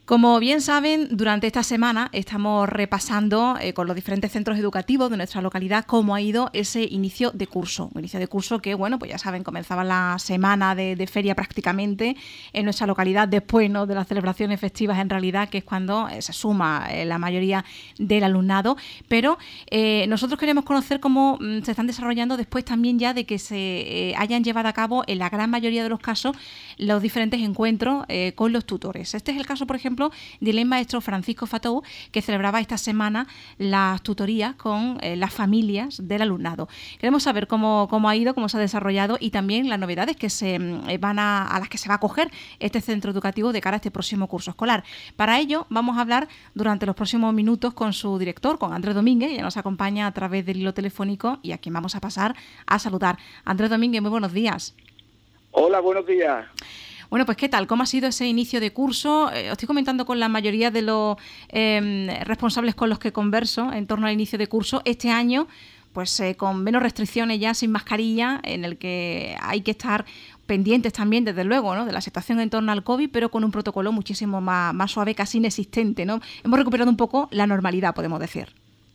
Como bien saben, durante esta semana estamos repasando con los diferentes centros educativos de nuestra localidad cómo ha ido ese inicio de curso. Un inicio de curso que, bueno, pues ya saben, comenzaba la semana de feria prácticamente en nuestra localidad, después, ¿no?, de las celebraciones festivas en realidad, que es cuando se suma la mayoría del alumnado. Pero nosotros queremos conocer cómo se están desarrollando después también ya de que se hayan llevado a cabo en la gran mayoría de los casos los diferentes encuentros con los tutores. Este es el caso, por ejemplo, del maestro Francisco Fatou, que celebraba esta semana las tutorías con las familias del alumnado. Queremos saber cómo ha ido, cómo se ha desarrollado y también las novedades que a las que se va a acoger este centro educativo de cara a este próximo curso escolar. Para ello vamos a hablar durante los próximos minutos con su director, con Andrés Domínguez, que nos acompaña a través del hilo telefónico y a quien vamos a pasar a saludar. Andrés Domínguez, muy buenos días. Hola, buenos días. Bueno, pues ¿qué tal? ¿Cómo ha sido ese inicio de curso? Os estoy comentando con la mayoría de los responsables con los que converso en torno al inicio de curso. Este año, pues con menos restricciones ya, sin mascarilla, en el que hay que estar pendientes también, desde luego, ¿no?, de la situación en torno al COVID, pero con un protocolo muchísimo más suave, casi inexistente, ¿no? Hemos recuperado un poco la normalidad, podemos decir.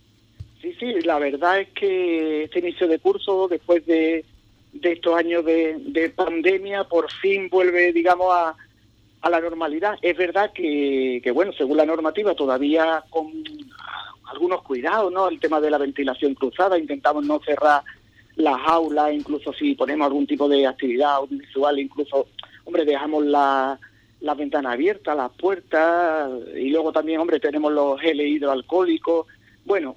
Sí, la verdad es que este inicio de curso, después de estos años de pandemia, por fin vuelve, digamos, a la normalidad. Es verdad que, bueno, según la normativa, todavía con algunos cuidados, ¿no? El tema de la ventilación cruzada, intentamos no cerrar las aulas, incluso si ponemos algún tipo de actividad audiovisual, incluso, hombre, dejamos las ventanas abiertas, las puertas, y luego también, hombre, tenemos los geles hidroalcohólicos. Bueno,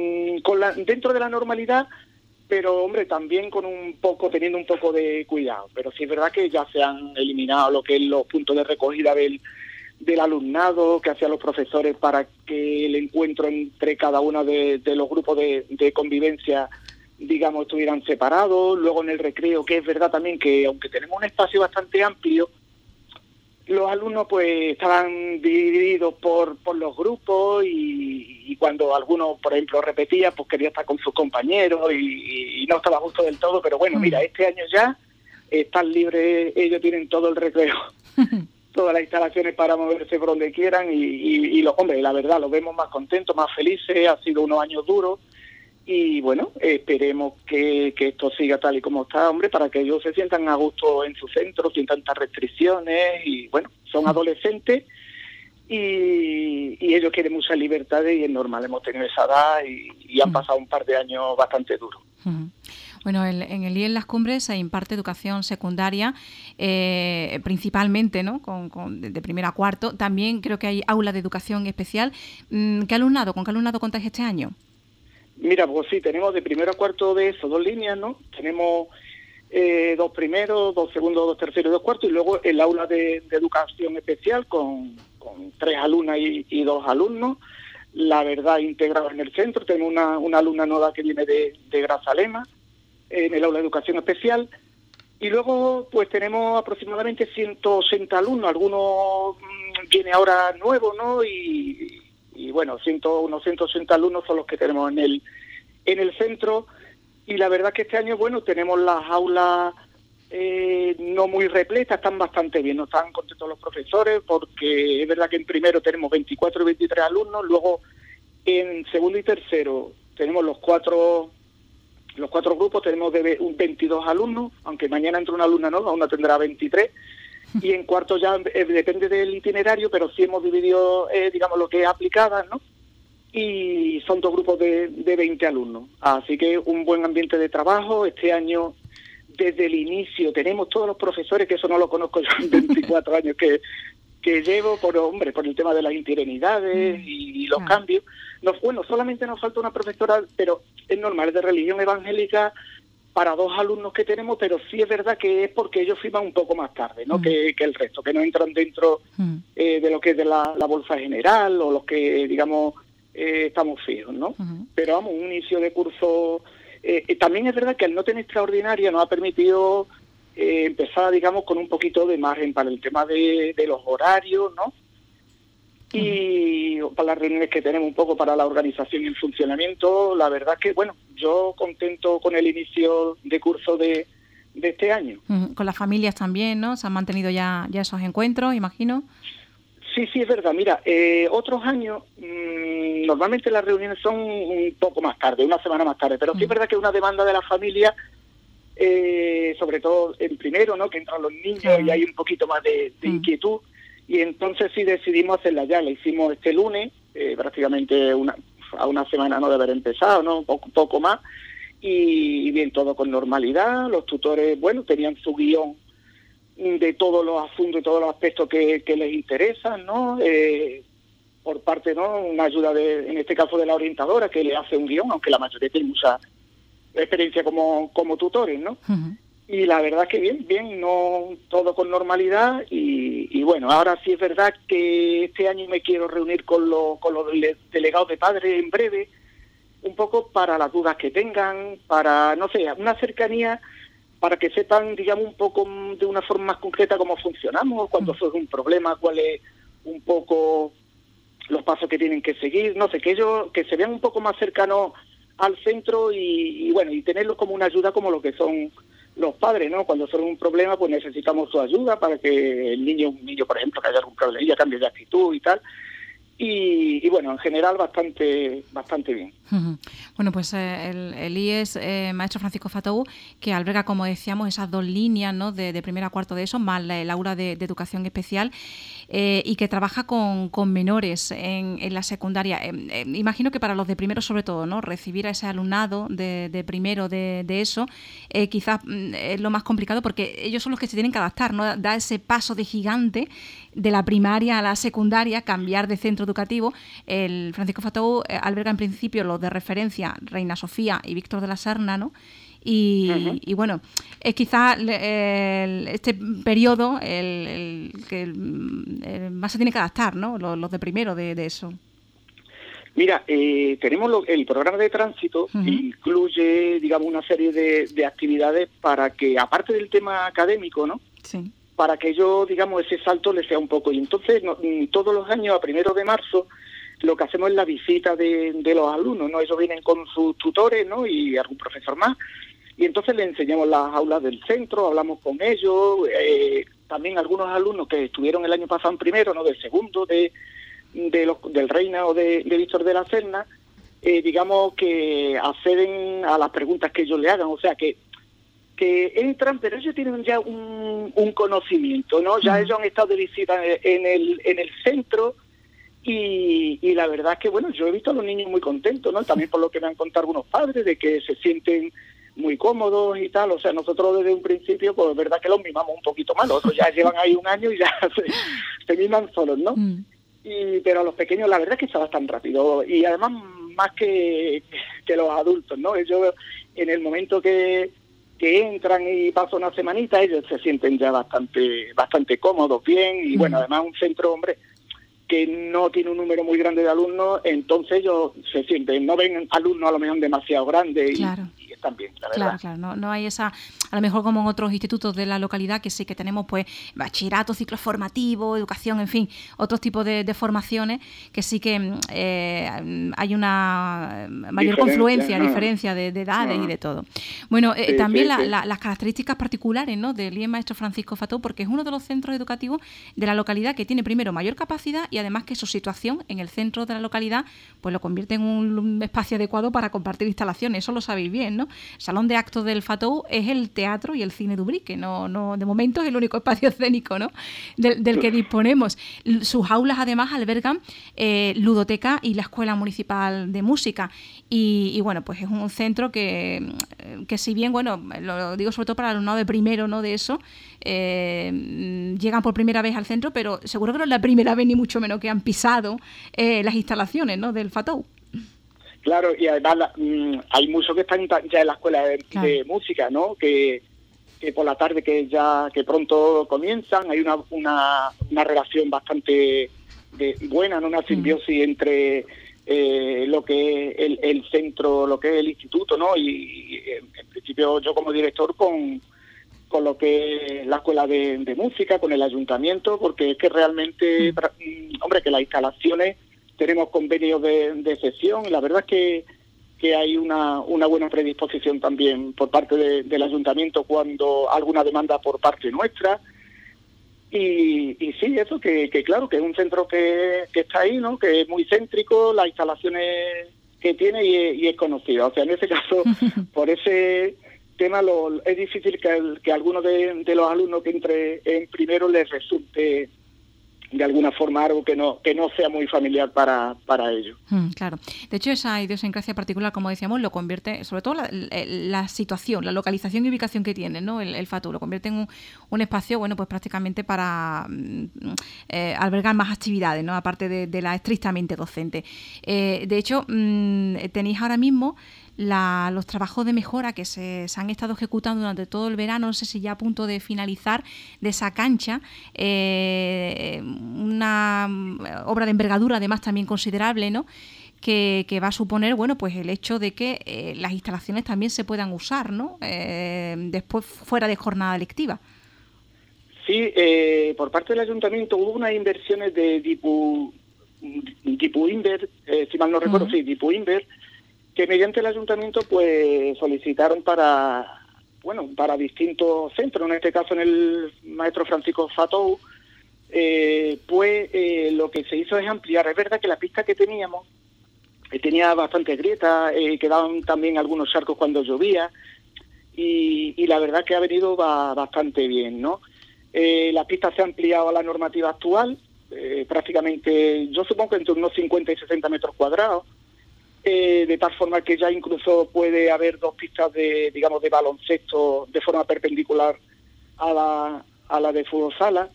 dentro de la normalidad, pero, hombre, también teniendo un poco de cuidado. Pero sí es verdad que ya se han eliminado lo que es los puntos de recogida del alumnado, que hacían los profesores para que el encuentro entre cada uno de los grupos de convivencia, digamos, estuvieran separados. Luego en el recreo, que es verdad también que, aunque tenemos un espacio bastante amplio, los alumnos pues estaban divididos por los grupos y cuando alguno, por ejemplo, repetía, pues quería estar con sus compañeros y no estaba justo del todo. Pero bueno, mira, este año ya están libres, ellos tienen todo el recreo, todas las instalaciones para moverse por donde quieran y los hombres, la verdad, los vemos más contentos, más felices. Ha sido unos años duros y bueno, esperemos que esto siga tal y como está, hombre, para que ellos se sientan a gusto en su centro, sin tantas restricciones. Y bueno, son adolescentes y ellos quieren muchas libertades y es normal, hemos tenido esa edad y han pasado un par de años bastante duros. Bueno, en el IEL Las Cumbres se imparte educación secundaria, principalmente, ¿no?, de primero a cuarto. También creo que hay aula de educación especial. ¿Con qué alumnado contáis este año? Mira, pues sí, tenemos de primero a cuarto de eso, 2 líneas, ¿no? Tenemos 2 primeros, 2 segundos, 2 terceros y 2 cuartos, y luego el aula de educación especial con 3 alumnas y 2 alumnos. La verdad, integrado en el centro, tenemos una alumna nueva que viene de Grazalema, en el aula de educación especial, y luego pues tenemos aproximadamente 180 alumnos, algunos viene ahora nuevo, ¿no? Y bueno, unos 180 alumnos son los que tenemos en el centro. Y la verdad que este año, bueno, tenemos las aulas no muy repletas, están bastante bien, no están contentos los profesores, porque es verdad que en primero tenemos 24 y 23 alumnos, luego en segundo y tercero tenemos los cuatro grupos, tenemos 22 alumnos, aunque mañana entra una alumna nueva, una tendrá 23. Y en cuarto ya depende del itinerario, pero sí hemos dividido, digamos, lo que es aplicada, ¿no? Y son 2 grupos de 20 alumnos. Así que un buen ambiente de trabajo. Este año, desde el inicio, tenemos todos los profesores, que eso no lo conozco yo en 24 años que llevo, por el tema de las interinidades y los cambios. Solamente nos falta una profesora, pero es normal, es de religión evangélica, para 2 alumnos que tenemos, pero sí es verdad que es porque ellos firman un poco más tarde, ¿no? Que el resto, que no entran dentro de lo que es de la bolsa general o los que, digamos, estamos fijos, ¿no? Pero vamos, un inicio de curso. También es verdad que al no tener extraordinaria nos ha permitido empezar, digamos, con un poquito de margen para el tema de los horarios, ¿no? Y para las reuniones que tenemos un poco para la organización y el funcionamiento. La verdad que, bueno, yo contento con el inicio de curso de este año. Con las familias también, ¿no? ¿Se han mantenido ya esos encuentros, imagino? Sí, es verdad. Mira, otros años normalmente las reuniones son un poco más tarde, una semana más tarde, pero sí es verdad que es una demanda de la familia, sobre todo en primero, ¿no? Que entran los niños y hay un poquito más de inquietud, y entonces sí decidimos hacerla ya. La hicimos este lunes, prácticamente a una semana no de haber empezado, ¿no? Un poco más, y bien, todo con normalidad. Los tutores, bueno, tenían su guión de todos los asuntos y todos los aspectos que les interesan, ¿no? Por parte, ¿no? Una ayuda en este caso de la orientadora, que le hace un guión, aunque la mayoría tiene mucha experiencia como tutores, ¿no? Uh-huh. Y la verdad es que bien, no todo con normalidad, y bueno, ahora sí es verdad que este año me quiero reunir con los delegados de padres en breve, un poco para las dudas que tengan, para, no sé, una cercanía, para que sepan, digamos, un poco de una forma más concreta cómo funcionamos, cuando surge un problema, cuál es un poco los pasos que tienen que seguir, no sé, que ellos que se vean un poco más cercanos al centro, y bueno, y tenerlos como una ayuda, como lo que son los padres, ¿no? Cuando surge un problema, pues necesitamos su ayuda para que un niño, por ejemplo, que haya algún problema, ya cambie de actitud y tal. Y bueno, en general bastante bien. Uh-huh. Bueno, pues el IES Maestro Francisco Fatou, que alberga, como decíamos, esas dos líneas, ¿no? de primero a cuarto de eso, más el aula de educación especial, y que trabaja con menores en la secundaria. Imagino que para los de primero, sobre todo, ¿no? Recibir a ese alumnado de primero de eso, quizás es lo más complicado, porque ellos son los que se tienen que adaptar, ¿no? Da ese paso de gigante de la primaria a la secundaria, cambiar de centro educativo. El Francisco Fatou alberga en principio los de referencia Reina Sofía y Víctor de la Serna, ¿no? Y bueno, es quizás este periodo el que más se tiene que adaptar, ¿no? Los de primero de eso. Mira, tenemos el programa de tránsito, que incluye, digamos, una serie de actividades para que, aparte del tema académico, ¿no? Sí. Para que yo, digamos, ese salto les sea un poco. Y entonces, todos los años, a 1 de marzo, lo que hacemos es la visita de los alumnos, ¿no? Ellos vienen con sus tutores, ¿no? Y algún profesor más. Y entonces les enseñamos las aulas del centro, hablamos con ellos. También algunos alumnos que estuvieron el año pasado en primero, ¿no? Del segundo, del Reina o de Víctor de la Serna, digamos que acceden a las preguntas que ellos le hagan. O sea, que entran, pero ellos tienen ya un conocimiento, ¿no? Ya ellos han estado de visita en el centro, y la verdad es que, bueno, yo he visto a los niños muy contentos, ¿no? También por lo que me han contado algunos padres, de que se sienten muy cómodos y tal. O sea, nosotros desde un principio, pues es verdad que los mimamos un poquito más, los otros ya llevan ahí un año y ya se miman solos, ¿no? Pero a los pequeños la verdad es que está bastante rápido, y además más que los adultos, ¿no? Ellos, en el momento que entran y pasan una semanita, ellos se sienten ya bastante cómodos, bien, y bueno, además un centro, hombre, que no tiene un número muy grande de alumnos, entonces ellos se sienten, no ven alumnos a lo mejor demasiado grandes, claro. y están bien, la verdad. Claro, no hay esa, a lo mejor como en otros institutos de la localidad, que sí que tenemos pues bachillerato, ciclo formativo, educación, en fin, otros tipos de formaciones, que sí que hay una mayor confluencia, diferencia de edades y de todo. Bueno, también las características particulares, ¿no? Del IES Maestro Francisco Fatou, porque es uno de los centros educativos de la localidad que tiene primero mayor capacidad, y además que su situación en el centro de la localidad pues lo convierte en un espacio adecuado para compartir instalaciones. Eso lo sabéis bien, ¿no? El salón de actos del Fatou es el teatro y el cine de Ubrique, no de momento es el único espacio escénico, ¿no? del que disponemos. Sus aulas además albergan ludoteca y la Escuela Municipal de Música, y bueno, pues es un centro que si bien, bueno, lo digo sobre todo para el alumnado de primero, ¿no? De eso, llegan por primera vez al centro, pero seguro que no es la primera vez ni mucho menos que han pisado las instalaciones, ¿no? Del Fatou. Claro, y además hay muchos que están ya en la escuela de música, ¿no? Que por la tarde que pronto comienzan, hay una relación bastante buena, ¿no? Una simbiosis entre lo que es el centro, lo que es el instituto, ¿no? Y en principio yo como director con lo que es la escuela de música, con el ayuntamiento, porque es que realmente, hombre, que las instalaciones tenemos convenios de cesión, y la verdad es que hay una buena predisposición también por parte del ayuntamiento cuando alguna demanda por parte nuestra. Y sí, eso, que claro, que es un centro que está ahí, ¿no? Que es muy céntrico, las instalaciones que tiene y es conocido. O sea, en ese caso, por ese tema es difícil que alguno de los alumnos que entre en primero les resulte de alguna forma algo que no sea muy familiar para ellos. Claro. De hecho, esa idiosincrasia particular, como decíamos, lo convierte, sobre todo la situación, la localización y ubicación que tiene, ¿no? El FATU, lo convierte en un espacio, bueno, pues prácticamente para albergar más actividades, ¿no? Aparte de la estrictamente docente. De hecho, tenéis ahora mismo los trabajos de mejora que se han estado ejecutando durante todo el verano, no sé si ya a punto de finalizar, de esa cancha, una obra de envergadura además también considerable, ¿no? Que va a suponer, bueno, pues el hecho de que las instalaciones también se puedan usar, ¿no? Después fuera de jornada lectiva. Sí, por parte del ayuntamiento hubo unas inversiones de Dipuinver, si mal no recuerdo, sí, Dipuinver, que mediante el ayuntamiento pues solicitaron para distintos centros, en este caso en el maestro Francisco Fatou, lo que se hizo es ampliar. Es verdad que la pista que teníamos tenía bastante grietas, quedaban también algunos charcos cuando llovía y la verdad que ha venido bastante bien, ¿no? La pista se ha ampliado a la normativa actual, prácticamente, yo supongo que entre unos 50 y 60 metros cuadrados, de tal forma que ya incluso puede haber dos pistas de baloncesto de forma perpendicular a la de fútbol sala.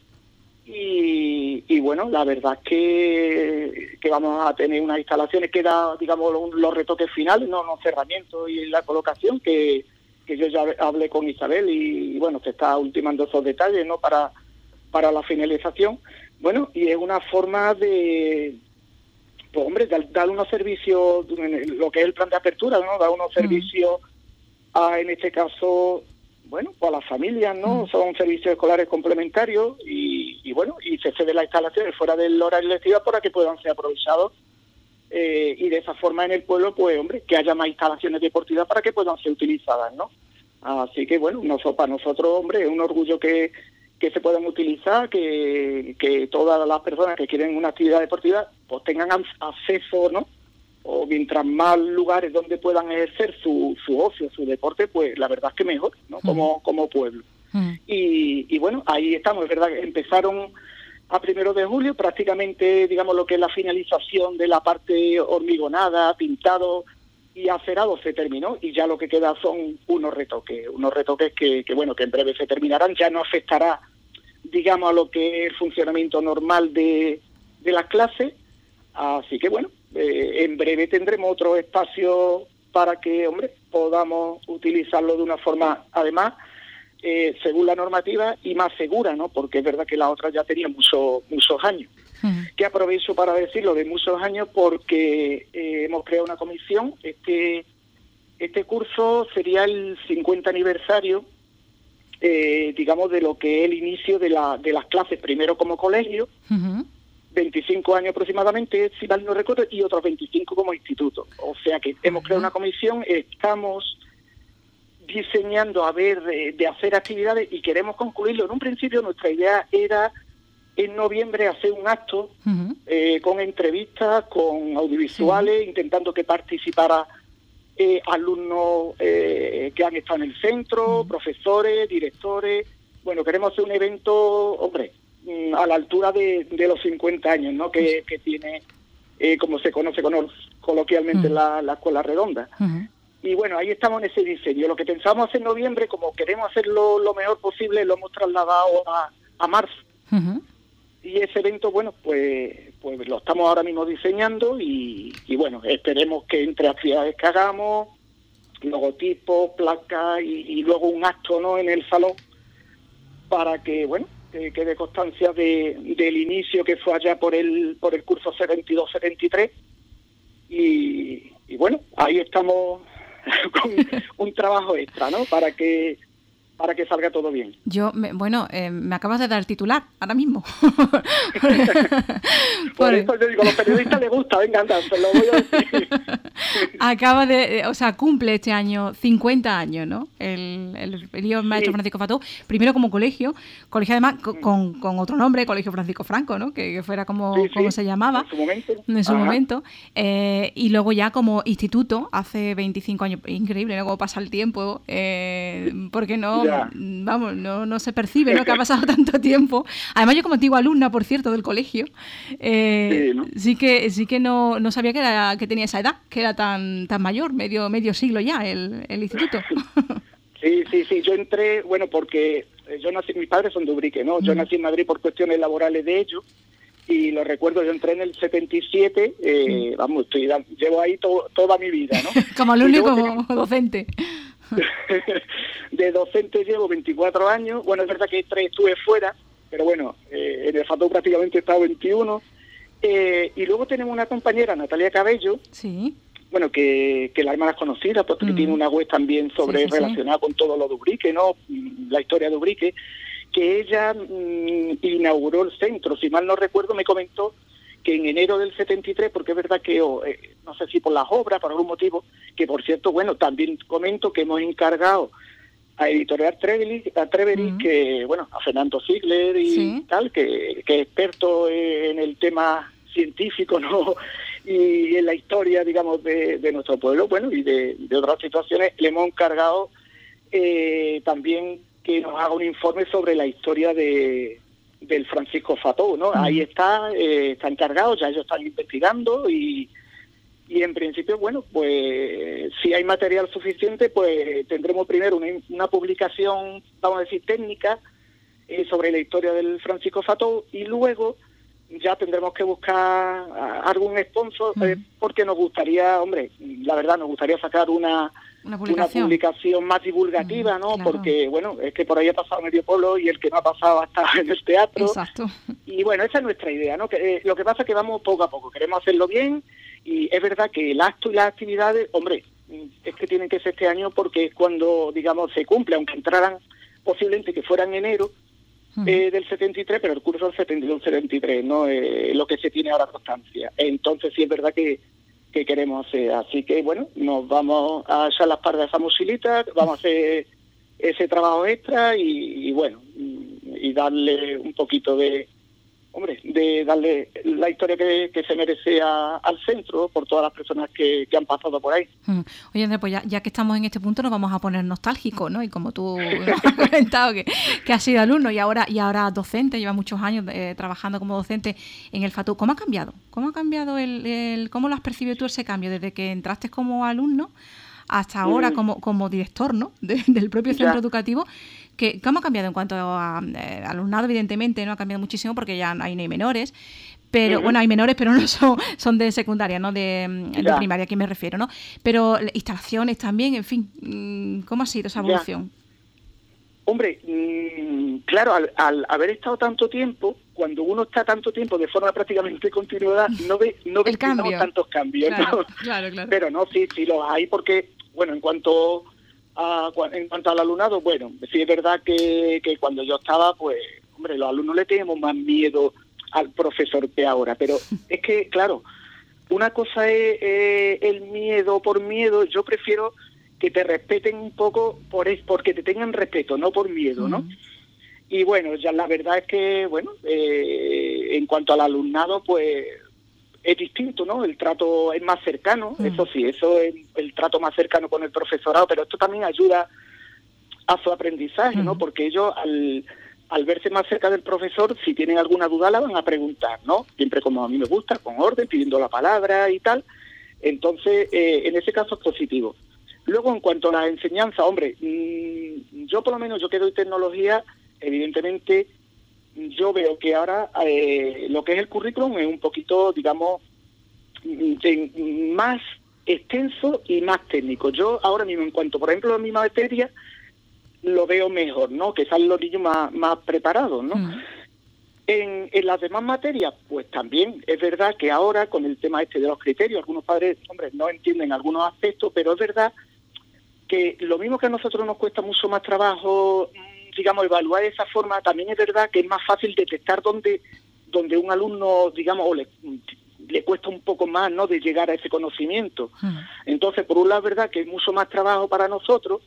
Y bueno, la verdad es que vamos a tener unas instalaciones que da, digamos, los retoques finales, no los cerramientos y la colocación, que yo ya hablé con Isabel y bueno, se está ultimando esos detalles, ¿no? Para la finalización. Bueno, y es una forma de, pues hombre, dar unos servicios, lo que es el plan de apertura, ¿no? Dar unos servicios en este caso, bueno, pues a las familias, ¿no? Son servicios escolares complementarios y bueno, y se cede las instalaciones fuera del horario lectivo para que puedan ser aprovechados y de esa forma en el pueblo, pues hombre, que haya más instalaciones deportivas para que puedan ser utilizadas, ¿no? Así que bueno, para nosotros, hombre, es un orgullo que se puedan utilizar, que todas las personas que quieren una actividad deportiva pues tengan acceso, ¿no? O mientras más lugares donde puedan ejercer su ocio, su deporte, pues la verdad es que mejor, ¿no? Como pueblo. Y bueno, ahí estamos, es verdad que empezaron a 1 de julio, prácticamente, digamos, lo que es la finalización de la parte hormigonada, pintado y acerado se terminó, y ya lo que queda son unos retoques que bueno, que en breve se terminarán, ya no afectará, digamos, a lo que es el funcionamiento normal de las clases, así que bueno, en breve tendremos otro espacio para que, hombre, podamos utilizarlo de una forma, además, según la normativa y más segura, ¿no? Porque es verdad que la otra ya tenía muchos años. Que aprovecho para decirlo de muchos años porque hemos creado una comisión. Este curso sería el 50 aniversario, digamos, de lo que es el inicio de las clases, primero como colegio, 25 años aproximadamente, si mal no recuerdo, y otros 25 como instituto. O sea que hemos creado una comisión, estamos diseñando a ver de hacer actividades y queremos concluirlo. En un principio nuestra idea era en noviembre hacer un acto con entrevistas, con audiovisuales, intentando que participara alumnos que han estado en el centro, profesores, directores. Bueno, queremos hacer un evento, hombre, a la altura de los 50 años, ¿no? Que tiene, como se conoce coloquialmente la Escuela Redonda. Y bueno, ahí estamos en ese diseño. Lo que pensamos hacer en noviembre, como queremos hacerlo lo mejor posible, lo hemos trasladado a marzo. Y ese evento, bueno, pues lo estamos ahora mismo diseñando y bueno, esperemos que entre actividades que hagamos, logotipos, placas y luego un acto, ¿no?, en el salón, para que, bueno, que quede constancia del inicio que fue allá por el curso 72-73 y bueno, ahí estamos con un trabajo extra, ¿no?, para que salga todo bien. Me acabas de dar el titular ahora mismo. Por eso yo digo, a los periodistas les gusta, venga, anda, se lo voy a decir. o sea, cumple este año 50 años, ¿no? El maestro Francisco Fató, primero como colegio además con otro nombre, Colegio Francisco Franco, ¿no? Que fuera como se llamaba en su momento. Y luego ya como instituto, hace 25 años, increíble, ¿no? Cómo pasa el tiempo, porque no se percibe, ¿no? Que ha pasado tanto tiempo. Además, yo como antigua alumna, por cierto, del colegio, sí que no sabía que tenía esa edad, que era tan mayor, medio siglo ya el instituto. Sí, yo entré, porque yo nací, mis padres son de Ubrique, ¿no? Yo nací en Madrid por cuestiones laborales de ellos, y lo recuerdo, yo entré en el 77, llevo ahí toda mi vida, ¿no? Como alumno y como docente. De docente llevo 24 años, es verdad que 3 estuve fuera, pero en el FATO prácticamente he estado 21, y luego tenemos una compañera, Natalia Cabello, sí, que la hermana es conocida, porque tiene una web también relacionada con todo lo de Ubrique, ¿no? La historia de Ubrique, que ella inauguró el centro, si mal no recuerdo, me comentó que en enero del 73, porque es verdad que, no sé si por las obras, por algún motivo, que por cierto, también comento que hemos encargado a Editorial Trevery, que, a Fernando Ziegler y tal, que es experto en el tema científico, ¿no? Y en la historia, digamos, de nuestro pueblo, y de otras situaciones, le hemos encargado también que nos haga un informe sobre la historia del Francisco Fató, ¿no? Ahí está encargado, ya ellos están investigando y en principio, pues si hay material suficiente, pues tendremos primero una publicación, vamos a decir, técnica sobre la historia del Francisco Fató, y luego ya tendremos que buscar algún sponsor, porque nos gustaría, la verdad, nos gustaría sacar una publicación más divulgativa, ¿no? Claro. Porque, es que por ahí ha pasado medio pueblo y el que no ha pasado está en el teatro. Exacto. Y esa es nuestra idea, ¿no? Que, lo que pasa es que vamos poco a poco, queremos hacerlo bien, y es verdad que el acto y las actividades, es que tienen que ser este año porque es cuando, digamos, se cumple, aunque entraran posiblemente que fuera en enero, del 73, pero el curso del 72-73, ¿no? Lo que se tiene ahora constancia. Entonces sí es verdad que queremos hacer. Así que, nos vamos a echar las pardas de esa mochilita, vamos a hacer ese trabajo extra y darle un poquito de darle la historia que se merece al centro por todas las personas que han pasado por ahí. Oye, Andrés, pues ya que estamos en este punto nos vamos a poner nostálgicos, ¿no? Y como tú has comentado que has sido alumno y ahora docente, lleva muchos años trabajando como docente en el FATU, ¿cómo ha cambiado? ¿Cómo ha cambiado cómo lo has percibido tú ese cambio desde que entraste como alumno hasta ahora como director, ¿no? del propio centro educativo? ¿Cómo ha cambiado en cuanto a alumnado? Evidentemente no ha cambiado muchísimo porque ya no hay menores, pero hay menores, pero no son de secundaria, no de primaria, a quien me refiero, ¿no? Pero instalaciones también, en fin, ¿cómo ha sido esa evolución? Claro, al haber estado tanto tiempo, cuando uno está tanto tiempo de forma prácticamente continuada, no ve tantos cambios, claro, ¿no? Claro. Pero no, sí los hay porque, en cuanto al alumnado, sí es verdad que cuando yo estaba, pues, los alumnos le teníamos más miedo al profesor que ahora, pero es que, claro, una cosa es el miedo por miedo, yo prefiero que te respeten un poco porque te tengan respeto, no por miedo, ¿no? Y ya la verdad es que, en cuanto al alumnado, pues es distinto, ¿no? El trato es más cercano, eso sí, eso es el trato más cercano con el profesorado, pero esto también ayuda a su aprendizaje, ¿no? Porque ellos al verse más cerca del profesor, si tienen alguna duda la van a preguntar, ¿no? Siempre como a mí me gusta, con orden, pidiendo la palabra y tal. Entonces, en ese caso es positivo. Luego, en cuanto a las enseñanzas, yo por lo menos, yo que doy tecnología, evidentemente, yo veo que ahora lo que es el currículum es un poquito, digamos, más extenso y más técnico. Yo ahora mismo, en cuanto, por ejemplo, a mi materia, lo veo mejor, ¿no? Que salen los niños más preparados, ¿no? En las demás materias, pues también es verdad que ahora, con el tema de los criterios, algunos padres, no entienden algunos aspectos, pero es verdad que lo mismo que a nosotros nos cuesta mucho más trabajo, digamos, evaluar de esa forma, también es verdad que es más fácil detectar donde un alumno, digamos, le cuesta un poco más, ¿no?, de llegar a ese conocimiento. Entonces, por un lado, es verdad que es mucho más trabajo para nosotros,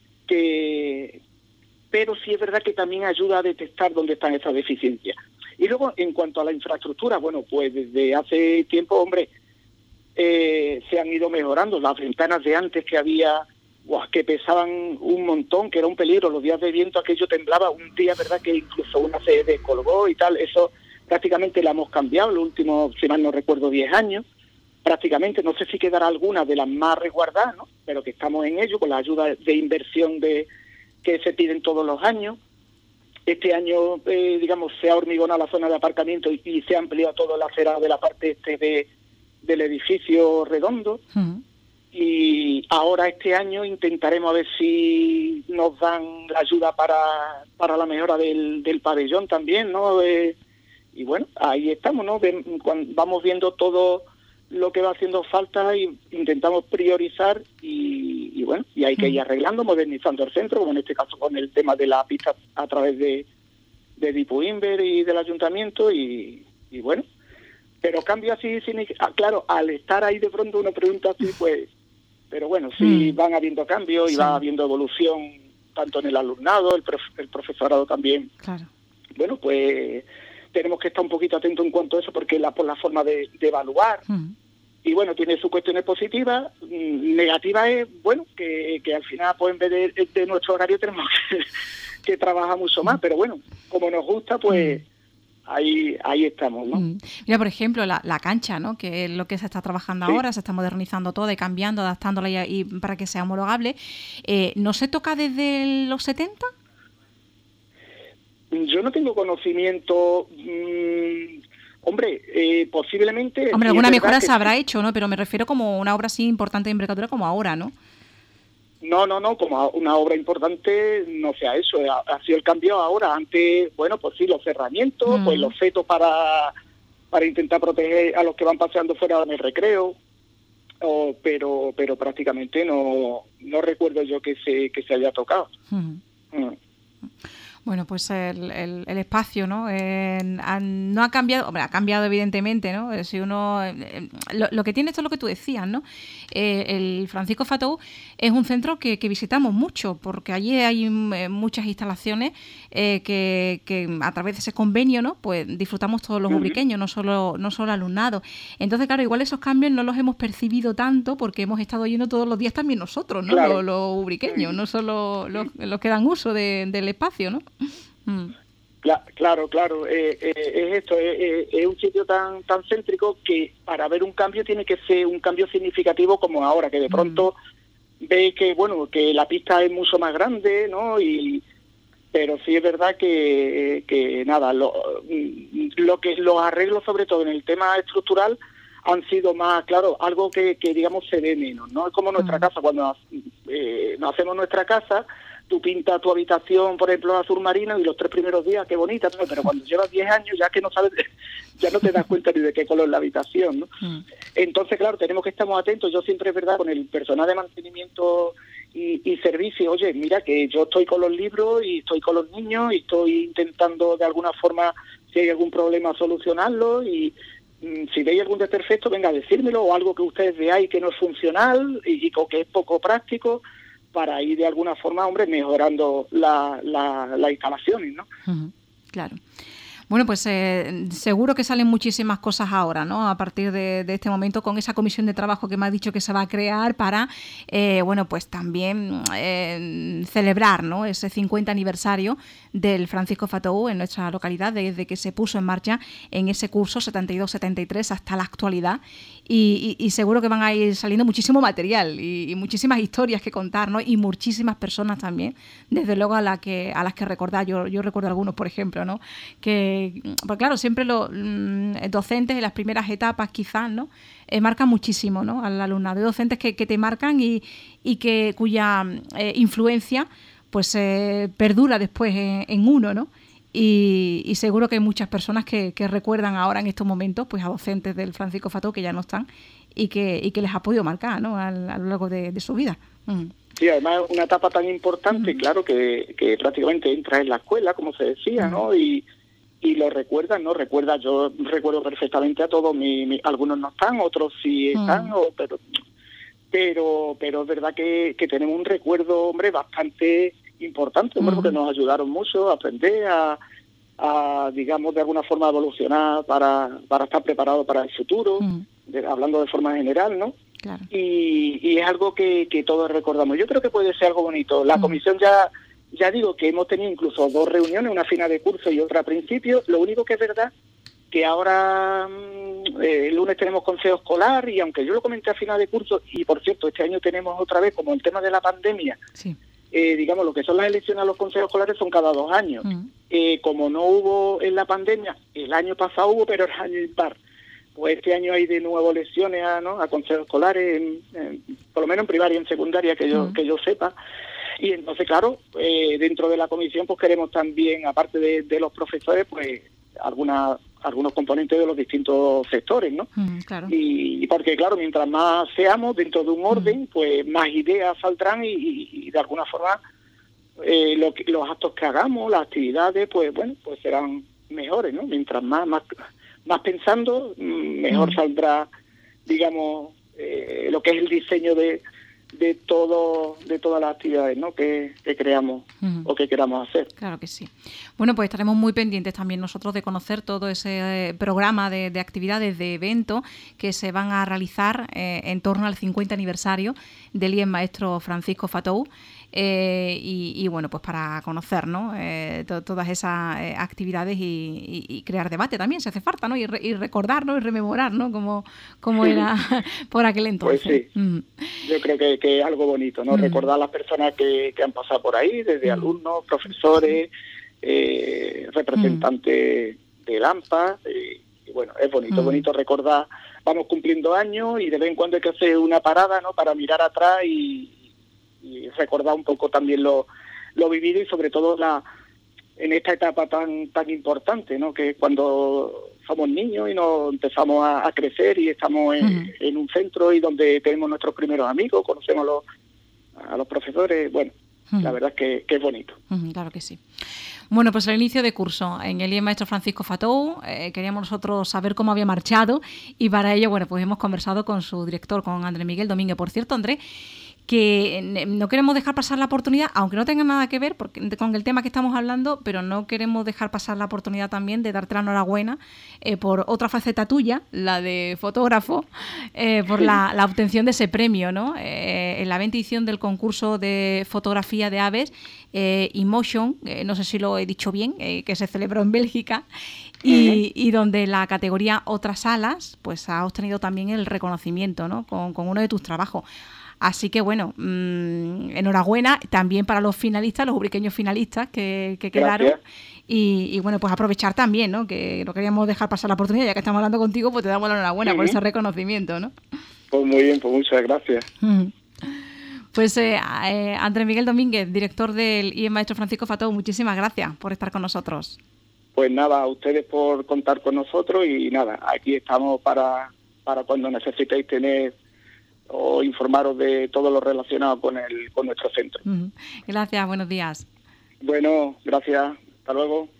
pero sí es verdad que también ayuda a detectar dónde están esas deficiencias. Y luego, en cuanto a la infraestructura, bueno, pues desde hace tiempo, hombre, se han ido mejorando. Las ventanas de antes que había, que pesaban un montón, que era un peligro, los días de viento aquello temblaba. Un día, verdad, que incluso una se descolgó y tal. Eso prácticamente la hemos cambiado los últimos, si mal no recuerdo, 10 años. Prácticamente, no sé si quedará alguna de las más resguardadas, ¿no?, pero que estamos en ello, con la ayuda de inversión que se piden todos los años. Este año, digamos, se ha hormigonado la zona de aparcamiento y se ha ampliado todo el acerado de la parte del edificio redondo. Y ahora este año intentaremos a ver si nos dan la ayuda para la mejora del pabellón también, ¿no? Y bueno, ahí estamos, ¿no? Vamos viendo todo lo que va haciendo falta y intentamos priorizar y bueno, y hay que ir arreglando, modernizando el centro, como en este caso con el tema de la pista a través de Dipuimber y del ayuntamiento y bueno, pero cambio así, claro, al estar ahí de pronto uno pregunta así, pues, pero bueno, sí van habiendo cambios y va habiendo evolución tanto en el alumnado, el profesorado también. Claro. Bueno, pues tenemos que estar un poquito atentos en cuanto a eso, porque por la forma de evaluar. Y bueno, tiene sus cuestiones positivas. Negativa es, bueno, que al final, pues en vez de nuestro horario tenemos que trabajar mucho más. Pero bueno, como nos gusta, pues ahí estamos, ¿no? Mira, por ejemplo, la cancha, ¿no?, que es lo que se está trabajando ahora, se está modernizando todo y cambiando, adaptándola y para que sea homologable. ¿No se toca desde los 70? Yo no tengo conocimiento, posiblemente... Hombre, alguna mejora se habrá hecho, ¿no? Pero me refiero como una obra así importante de envergadura como ahora, ¿no? No, como una obra importante no sea eso, ha sido el cambio ahora. Antes, bueno, pues sí, los cerramientos, pues los setos para intentar proteger a los que van paseando fuera en el recreo, pero prácticamente no recuerdo yo que se haya tocado. Bueno, pues el espacio, ¿no? No ha cambiado, hombre, ha cambiado evidentemente, ¿no? Si uno lo que tiene esto es lo que tú decías, ¿no? El Francisco Fatou es un centro que visitamos mucho, porque allí hay muchas instalaciones que a través de ese convenio, ¿no?, pues disfrutamos todos los ubriqueños, no solo alumnado. Entonces, claro, igual esos cambios no los hemos percibido tanto porque hemos estado yendo todos los días también nosotros, ¿no? Claro. Los ubriqueños, no solo los que dan uso del espacio, ¿no? Claro, es esto, es un sitio tan céntrico que para ver un cambio tiene que ser un cambio significativo como ahora, que de pronto ve que, bueno, que la pista es mucho más grande, ¿no? Pero sí es verdad que nada, los arreglos, sobre todo en el tema estructural, han sido más, claro, algo que digamos se ve menos, ¿no? Es como nuestra casa, cuando nos hacemos nuestra casa, tú pintas tu habitación, por ejemplo, azul marino, y los 3 primeros días, qué bonita, ¿no? Pero cuando llevas 10 años, ya que no sabes, ya no te das cuenta ni de qué color es la habitación, ¿no? Entonces, claro, tenemos que estar atentos. Yo siempre, es verdad, con el personal de mantenimiento y servicio, oye, mira que yo estoy con los libros y estoy con los niños y estoy intentando de alguna forma, si hay algún problema, solucionarlo, y si veis algún desperfecto, venga a decírmelo, o algo que ustedes veáis que no es funcional o que es poco práctico, para ir de alguna forma, hombre, mejorando las instalaciones, ¿no? Claro. Bueno, pues seguro que salen muchísimas cosas ahora, ¿no? A partir de este momento, con esa comisión de trabajo que me ha dicho que se va a crear para, bueno, pues también celebrar, ¿no?, ese 50 aniversario del Francisco Fatou en nuestra localidad, desde que se puso en marcha en ese curso 72-73 hasta la actualidad. Y seguro que van a ir saliendo muchísimo material y muchísimas historias que contar, ¿no? Y muchísimas personas también, desde luego a las que recordar. Yo recuerdo algunos, por ejemplo, ¿no? Pues claro, siempre los docentes en las primeras etapas quizás, ¿no?, marcan muchísimo, ¿no?, al alumnado. Hay docentes que te marcan y cuya influencia pues perdura después en uno, ¿no? Y seguro que hay muchas personas que recuerdan ahora en estos momentos pues a docentes del Francisco Fatou que ya no están y que les ha podido marcar, ¿no?, a lo largo de su vida. Sí, además una etapa tan importante, claro, que prácticamente entras en la escuela, como se decía, ¿no? Y y lo recuerdan, ¿no? Yo recuerdo perfectamente a todos, algunos no están, otros sí están, pero es verdad que tenemos un recuerdo, hombre, bastante importante, hombre, porque nos ayudaron mucho a aprender, a digamos, de alguna forma evolucionar para estar preparados para el futuro, hablando de forma general, ¿no? Claro. Y es algo que todos recordamos. Yo creo que puede ser algo bonito. La comisión ya digo que hemos tenido incluso 2 reuniones, una a final de curso y otra a principio. Lo único que es verdad que ahora el lunes tenemos consejo escolar, y aunque yo lo comenté a final de curso, y por cierto, este año tenemos otra vez, como el tema de la pandemia, digamos, lo que son las elecciones a los consejos escolares son cada 2 años. Como no hubo en la pandemia, el año pasado hubo, pero era año impar. Pues este año hay de nuevo elecciones a consejos escolares, por lo menos en primaria y en secundaria, que yo sepa. Y entonces, claro, dentro de la comisión pues queremos también, aparte de los profesores, pues algunos componentes de los distintos sectores, ¿no? Claro. Y porque, claro, mientras más seamos dentro de un orden, pues más ideas saldrán y de alguna forma los actos que hagamos, las actividades, pues bueno, pues serán mejores, ¿no? Mientras más pensando, mejor saldrá, digamos, lo que es el diseño de todas las actividades, ¿no? que creamos o que queramos hacer. Claro que sí. Bueno, pues estaremos muy pendientes también nosotros de conocer todo ese programa de actividades, de eventos que se van a realizar en torno al 50 aniversario del IES Maestro Francisco Fatou. Y bueno, pues para conocer, ¿no? Todas esas actividades y crear debate también, si hace falta, ¿no? Y recordar, ¿no? Y rememorar, ¿no? Cómo era por aquel entonces. Pues sí, yo creo que es algo bonito, ¿no? Recordar a las personas que han pasado por ahí, desde alumnos, profesores, representantes del AMPA, y bueno, es bonito recordar. Vamos cumpliendo años y de vez en cuando hay que hacer una parada, ¿no? Para mirar atrás y recordar un poco también lo vivido, y sobre todo en esta etapa tan importante, ¿no? Que es cuando somos niños y nos empezamos a crecer y estamos en un centro y donde tenemos nuestros primeros amigos, conocemos a los profesores. Bueno, la verdad es que es bonito. Claro que sí. Bueno, pues el inicio de curso en el IES Maestro Francisco Fatou, queríamos nosotros saber cómo había marchado, y para ello, bueno, pues hemos conversado con su director, con Andrés Miguel Domínguez. Por cierto, Andrés, que no queremos dejar pasar la oportunidad, aunque no tenga nada que ver con el tema que estamos hablando, pero no queremos dejar pasar la oportunidad también de darte la enhorabuena por otra faceta tuya, la de fotógrafo, por la obtención de ese premio, ¿no? En la 20ª edición del concurso de fotografía de aves, Emotion, no sé si lo he dicho bien, que se celebró en Bélgica, y donde la categoría Otras Alas pues ha obtenido también el reconocimiento, ¿no? con uno de tus trabajos. Así que bueno, enhorabuena también para los finalistas, los ubriqueños finalistas que quedaron. Y bueno, pues aprovechar también, ¿no? Que no queríamos dejar pasar la oportunidad, ya que estamos hablando contigo, pues te damos la enhorabuena por ese reconocimiento, ¿no? Pues muy bien, pues muchas gracias. Pues Andrés Miguel Domínguez, director del IES Maestro Francisco Fatou, muchísimas gracias por estar con nosotros. Pues nada, a ustedes por contar con nosotros, y nada, aquí estamos para cuando necesitéis tener o informaros de todo lo relacionado con nuestro centro. Gracias, buenos días. Bueno, gracias. Hasta luego.